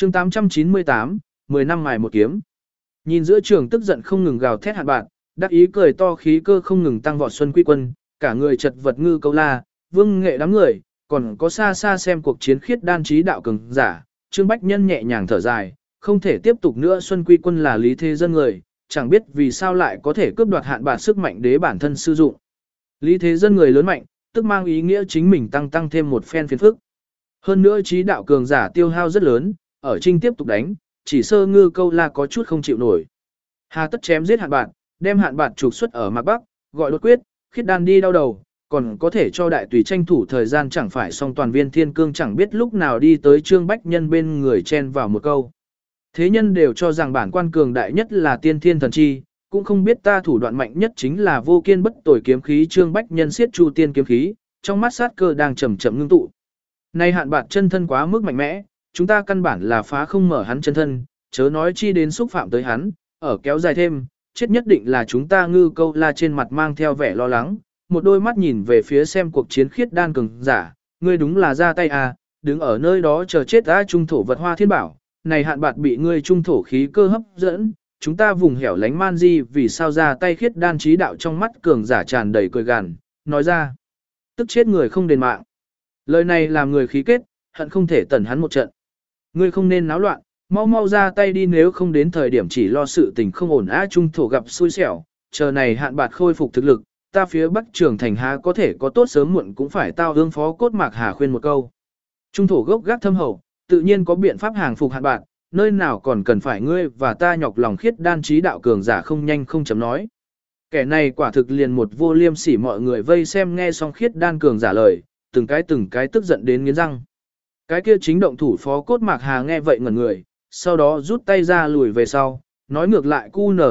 chương 898, 10 năm mài một kiếm. Nhìn giữa trường tức giận không ngừng gào thét Hạn Bạt, đắc ý cười to khí cơ không ngừng tăng vọt Xuân Quy Quân, cả người chật vật Ngư Câu La, Vương Nghệ đám người, còn có xa xa xem cuộc chiến khiết đan trí đạo cường giả, Trương Bách Nhân nhẹ nhàng thở dài, không thể tiếp tục nữa. Xuân Quy Quân là Lý Thế Dân người, chẳng biết vì sao lại có thể cướp đoạt Hạn Bạt sức mạnh đế bản thân sử dụng. Lý Thế Dân người lớn mạnh, tức mang ý nghĩa chính mình tăng thêm một phen phiền phức. Hơn nữa trí đạo cường giả tiêu hao rất lớn, ở Trinh tiếp tục đánh, chỉ sơ Ngư Câu La có chút không chịu nổi. Hà tất chém giết Hạn Bạt, đem Hạn Bạt trục xuất ở Mạc Bắc, gọi đột quyết, khiết đan đi đau đầu, còn có thể cho đại tùy tranh thủ thời gian chẳng phải xong. Toàn viên thiên cương chẳng biết lúc nào đi tới Trương Bách Nhân bên người chen vào một câu. Thế nhân đều cho rằng bản quan cường đại nhất là tiên thiên thần chi, cũng không biết ta thủ đoạn mạnh nhất chính là vô kiên bất tồi kiếm khí. Trương Bách Nhân siết chu tiên kiếm khí, trong mắt sát cơ đang chậm chậm ngưng tụ. Nay Hạn Bạt chân thân quá mức mạnh mẽ, chúng ta căn bản là phá không mở hắn chân thân, chớ nói chi đến xúc phạm tới hắn, ở kéo dài thêm, chết nhất định là chúng ta. Ngư Câu La trên mặt mang theo vẻ lo lắng, một đôi mắt nhìn về phía xem cuộc chiến khiết đan cường giả, ngươi đúng là ra tay à, đứng ở nơi đó chờ chết á. Trung thổ vật hoa thiên bảo, này Hạn Bạt bị ngươi trung thổ khí cơ hấp dẫn, chúng ta vùng hẻo lánh man di vì sao ra tay. Khiết đan trí đạo trong mắt cường giả tràn đầy cười gằn, nói ra, tức chết người không đền mạng. Lời này làm người khí kết, hận không thể tẩn hắn một trận. Ngươi không nên náo loạn, mau ra tay đi, nếu không đến thời điểm chỉ lo sự tình không ổn á. Trung thổ gặp xui xẻo, chờ này Hạn Bạt khôi phục thực lực, ta phía Bắc Trường Thành há có thể có tốt sớm muộn cũng phải tao ương phó cốt Mạc Hà khuyên một câu. Trung thổ gốc gác thâm hậu, tự nhiên có biện pháp hàng phục Hạn Bạt, nơi nào còn cần phải ngươi và ta nhọc lòng. Khiết đan trí đạo cường giả không nhanh không chậm nói. Kẻ này quả thực liền một vô liêm sỉ. Mọi người vây xem nghe xong khiết đan cường giả lời, từng cái tức giận đến nghiến răng. Cái kia chính động thủ phó cốt Mạc Hà nghe vậy ngẩn người, sau đó rút tay ra lùi về sau, nói ngược lại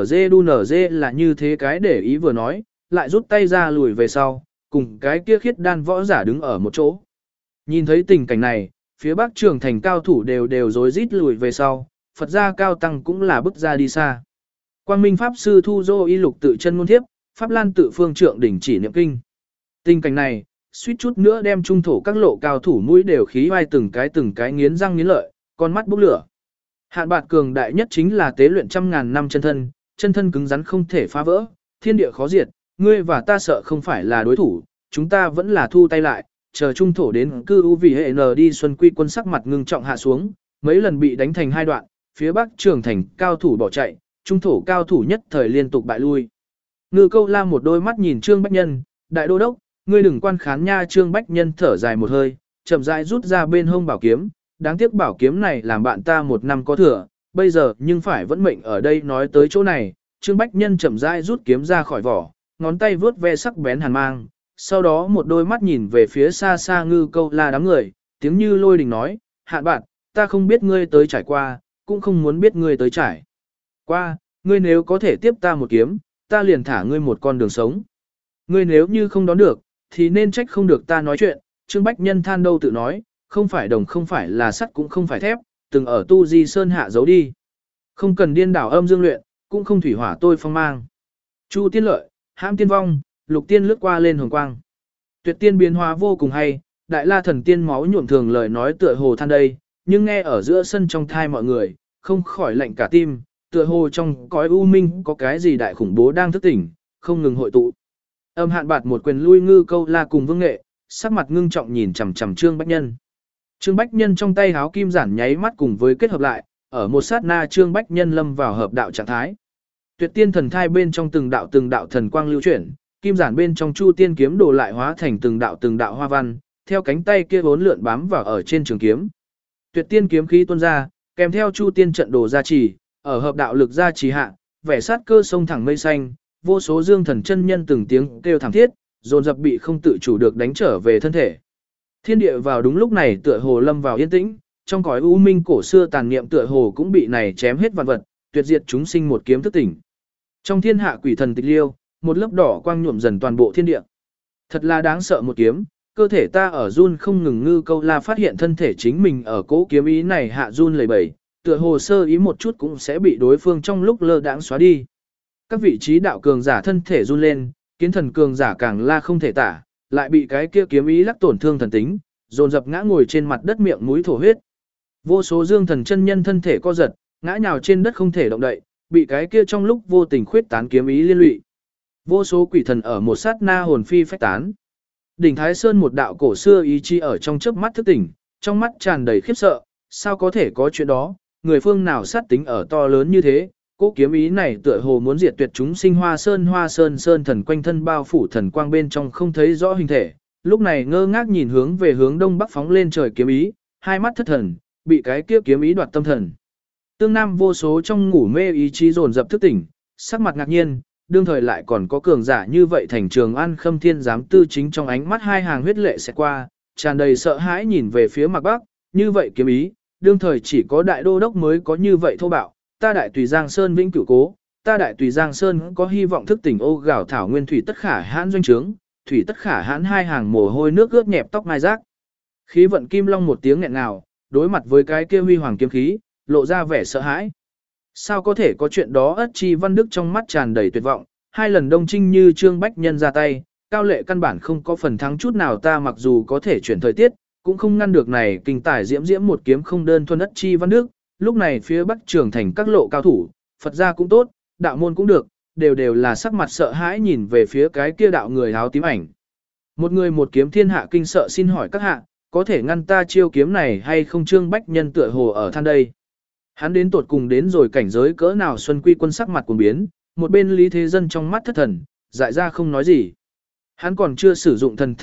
QNZ là như thế cái để ý vừa nói, lại rút tay ra lùi về sau, cùng cái kia khiết đan võ giả đứng ở một chỗ. Nhìn thấy tình cảnh này, phía Bắc Trường Thành cao thủ đều rối rít lùi về sau, Phật gia cao tăng cũng là bước ra đi xa. Quang Minh Pháp Sư Thu Dô Y Lục tự chân ngôn thiếp, Pháp Lan tự phương trượng đỉnh chỉ niệm kinh. Tình cảnh này, suýt chút nữa đem trung thổ các lộ cao thủ mũi đều khí vai từng cái nghiến răng nghiến lợi, con mắt bốc lửa. Hạn Bạt cường đại nhất chính là tế luyện trăm ngàn năm chân thân cứng rắn không thể phá vỡ, thiên địa khó diệt, ngươi và ta sợ không phải là đối thủ, chúng ta vẫn là thu tay lại, chờ trung thổ đến cư u vì hệ n đi. Xuân Quy Quân sắc mặt ngưng trọng hạ xuống, mấy lần bị đánh thành hai đoạn, phía Bắc Trường Thành cao thủ bỏ chạy, trung thổ cao thủ nhất thời liên tục bại lui. Ngư Câu La một đôi mắt nhìn Trương Bách Nhân, đại đô đốc, ngươi đừng quan khán nha. Trương Bách Nhân thở dài một hơi, chậm rãi rút ra bên hông bảo kiếm, đáng tiếc bảo kiếm này làm bạn ta 1 năm có thừa, bây giờ nhưng phải vẫn mệnh ở đây. Nói tới chỗ này, Trương Bách Nhân chậm rãi rút kiếm ra khỏi vỏ, ngón tay vướt ve sắc bén hàn mang, sau đó một đôi mắt nhìn về phía xa xa Ngư Câu La đám người, tiếng như lôi đình nói, Hạn Bạt, ta không biết ngươi tới trải qua, cũng không muốn biết ngươi tới trải qua, ngươi nếu có thể tiếp ta một kiếm, ta liền thả ngươi một con đường sống. Ngươi nếu như không đón được, thì nên trách không được ta nói chuyện. Trương Bách Nhân than đâu tự nói, không phải đồng không phải là sắt cũng không phải thép, từng ở tu di sơn hạ giấu đi. Không cần điên đảo âm dương luyện, cũng không thủy hỏa tôi phong mang. Chu tiên lợi, hãm tiên vong, lục tiên lướt qua lên hồng quang. Tuyệt tiên biến hóa vô cùng hay, đại la thần tiên máu nhuộm thường lời nói tựa hồ than đây, nhưng nghe ở giữa sân trong thai mọi người, không khỏi lạnh cả tim, tựa hồ trong cõi u minh có cái gì đại khủng bố đang thức tỉnh, không ngừng hội tụ. Âm Hạn Bạt một quyền lui Ngư Câu La cùng Vương Nghệ, sắc mặt ngưng trọng nhìn chằm chằm Trương Bách Nhân. Trương Bách Nhân trong tay háo kim giản nháy mắt cùng với kết hợp lại, ở một sát na Trương Bách Nhân lâm vào hợp đạo trạng thái. Tuyệt tiên thần thai bên trong từng đạo thần quang lưu chuyển, kim giản bên trong chu tiên kiếm đồ lại hóa thành từng đạo hoa văn, theo cánh tay kia vốn lượn bám vào ở trên trường kiếm. Tuyệt tiên kiếm khí tuôn ra, kèm theo chu tiên trận đồ gia trì, ở hợp đạo lực gia trì hạ, vẻ sát cơ sông thẳng mây xanh, vô số dương thần chân nhân từng tiếng kêu thảm thiết, dồn dập bị không tự chủ được đánh trở về thân thể. Thiên địa vào đúng lúc này tựa hồ lâm vào yên tĩnh, trong cõi u minh cổ xưa tàn niệm tựa hồ cũng bị này chém hết vạn vật, tuyệt diệt chúng sinh một kiếm thức tỉnh. Trong thiên hạ quỷ thần tịch liêu, một lớp đỏ quang nhuộm dần toàn bộ thiên địa. Thật là đáng sợ một kiếm, cơ thể ta ở run không ngừng. Ngư Câu La phát hiện thân thể chính mình ở cố kiếm ý này hạ run lẩy bẩy, tựa hồ sơ ý một chút cũng sẽ bị đối phương trong lúc lơ đãng xóa đi. Các vị trí đạo cường giả thân thể run lên, kiến thần cường giả càng la không thể tả, lại bị cái kia kiếm ý lắc tổn thương thần tính, dồn dập ngã ngồi trên mặt đất miệng mũi thổ huyết. Vô số dương thần chân nhân thân thể co giật, ngã nhào trên đất không thể động đậy, bị cái kia trong lúc vô tình khuyết tán kiếm ý liên lụy. Vô số quỷ thần ở một sát na hồn phi phách tán. Đỉnh Thái Sơn một đạo cổ xưa ý chí ở trong chớp mắt thức tỉnh, trong mắt tràn đầy khiếp sợ, sao có thể có chuyện đó, người phương nào sát tính ở to lớn như thế, cố kiếm ý này tựa hồ muốn diệt tuyệt chúng sinh hoa sơn sơn thần quanh thân bao phủ thần quang bên trong không thấy rõ hình thể, lúc này ngơ ngác nhìn hướng về hướng đông bắc phóng lên trời kiếm ý, hai mắt thất thần, bị cái kia kiếm ý đoạt tâm thần. Tương Nam vô số trong ngủ mê ý chí dồn dập thức tỉnh, sắc mặt ngạc nhiên, đương thời lại còn có cường giả như vậy thành Trường An Khâm Thiên giám tư chính trong ánh mắt hai hàng huyết lệ sẽ qua, tràn đầy sợ hãi nhìn về phía mặt bắc, như vậy kiếm ý, đương thời chỉ có đại đô đốc mới có như vậy thô bạo, ta đại tùy Giang Sơn vĩnh cửu cố, ta đại tùy Giang Sơn có hy vọng thức tỉnh ô gạo thảo nguyên thủy tất khả hãn doanh trướng, thủy tất khả hãn hai hàng mồ hôi nước ướt nhẹp tóc mai rác. Khí vận kim long một tiếng nghẹn ngào, đối mặt với cái kia huy hoàng kiếm khí, lộ ra vẻ sợ hãi. Sao có thể có chuyện đó? Ất Chi Văn Đức trong mắt tràn đầy tuyệt vọng, hai lần đông trinh như Trương Bách Nhân ra tay, cao lệ căn bản không có phần thắng chút nào, ta mặc dù có thể chuyển thời tiết, cũng không ngăn được này kinh tài diễm diễm một kiếm không đơn thuần Ất Chi Văn Đức. Lúc này phía Bắc Trường Thành các lộ cao thủ, Phật gia cũng tốt, đạo môn cũng được, đều là sắc mặt sợ hãi nhìn về phía cái kia đạo người áo tím ảnh. Một người một kiếm thiên hạ kinh sợ, xin hỏi các hạ, có thể ngăn ta chiêu kiếm này hay không? Trương Bách Nhân tựa hồ ở than đây. Hắn đến tột cùng đến rồi cảnh giới cỡ nào? Xuân Quy Quân sắc mặt cuồng biến, một bên Lý Thế Dân trong mắt thất thần, dại ra không nói gì. Hắn còn chưa sử dụng thần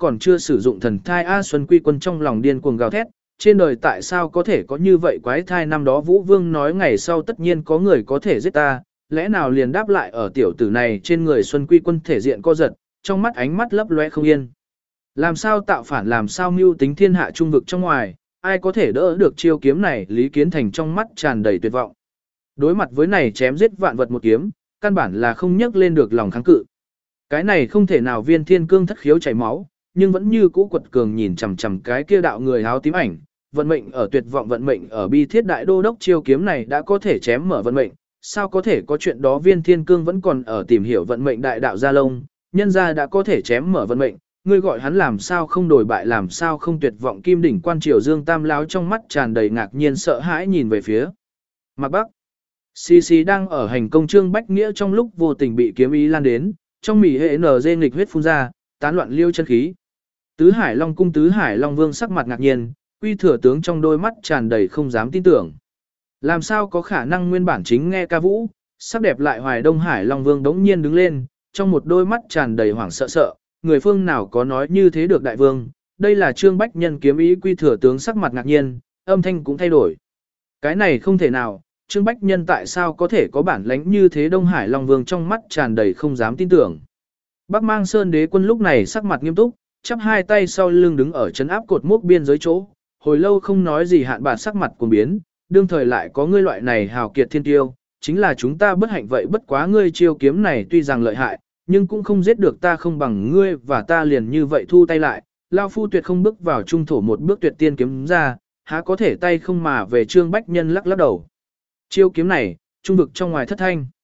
thai, A Xuân Quy Quân trong lòng điên cuồng gào thét, trên đời tại sao có thể có như vậy quái thai? Năm đó Vũ Vương nói ngày sau tất nhiên có người có thể giết ta, lẽ nào liền đáp lại ở tiểu tử này trên người? Xuân Quy Quân thể diện co giật, trong mắt ánh mắt lấp lóe không yên. Làm sao tạo phản, làm sao mưu tính thiên hạ trung vực trong ngoài, ai có thể đỡ được chiêu kiếm này? Lý Kiến Thành trong mắt tràn đầy tuyệt vọng. Đối mặt với này chém giết vạn vật một kiếm, căn bản là không nhấc lên được lòng kháng cự. Cái này không thể nào. Viên Thiên Cương thất khiếu chảy máu, nhưng vẫn như cũ quật cường nhìn chằm chằm cái kia đạo người áo tím ảnh. Vận mệnh ở tuyệt vọng, vận mệnh ở bi thiết, đại đô đốc chiêu kiếm này đã có thể chém mở vận mệnh, sao có thể có chuyện đó? Viên Thiên Cương vẫn còn ở tìm hiểu vận mệnh. Đại đạo Gia Long, nhân gia đã có thể chém mở vận mệnh, ngươi gọi hắn làm sao không đổi bại, làm sao không tuyệt vọng? Kim đỉnh quan triều Dương Tam Lão trong mắt tràn đầy ngạc nhiên sợ hãi nhìn về phía Mạc Bắc. Xì xì đang ở hành công Trương Bách Nghĩa trong lúc vô tình bị kiếm ý lan đến, trong mỉ hệ nở dê nghịch huyết phun ra, tán loạn liêu chân khí. Tứ Hải Long cung Tứ Hải Long Vương sắc mặt ngạc nhiên, Quy Thừa tướng trong đôi mắt tràn đầy không dám tin tưởng. Làm sao có khả năng? Nguyên bản chính nghe ca vũ, sắc đẹp lại hoài Đông Hải Long Vương đống nhiên đứng lên, trong một đôi mắt tràn đầy hoảng sợ sợ, người phương nào có nói như thế được? Đại vương, đây là Trương Bách Nhân kiếm ý. Quy Thừa tướng sắc mặt ngạc nhiên, âm thanh cũng thay đổi. Cái này không thể nào, Trương Bách Nhân tại sao có thể có bản lãnh như thế? Đông Hải Long Vương trong mắt tràn đầy không dám tin tưởng. Bắc Mang Sơn Đế quân lúc này sắc mặt nghiêm túc, chắp hai tay sau lưng đứng ở trấn áp cột mốc biên giới chỗ, hồi lâu không nói gì. Hạn Bạt sắc mặt cuồng biến, đương thời lại có ngươi loại này hào kiệt thiên tiêu, chính là chúng ta bất hạnh vậy. Bất quá ngươi chiêu kiếm này tuy rằng lợi hại, nhưng cũng không giết được ta, không bằng ngươi và ta liền như vậy thu tay lại. Lao phu tuyệt không bước vào trung thổ một bước, tuyệt tiên kiếm ra, há có thể tay không mà về? Trương Bách Nhân lắc lắc đầu. Chiêu kiếm này, trung vực trong ngoài thất thanh.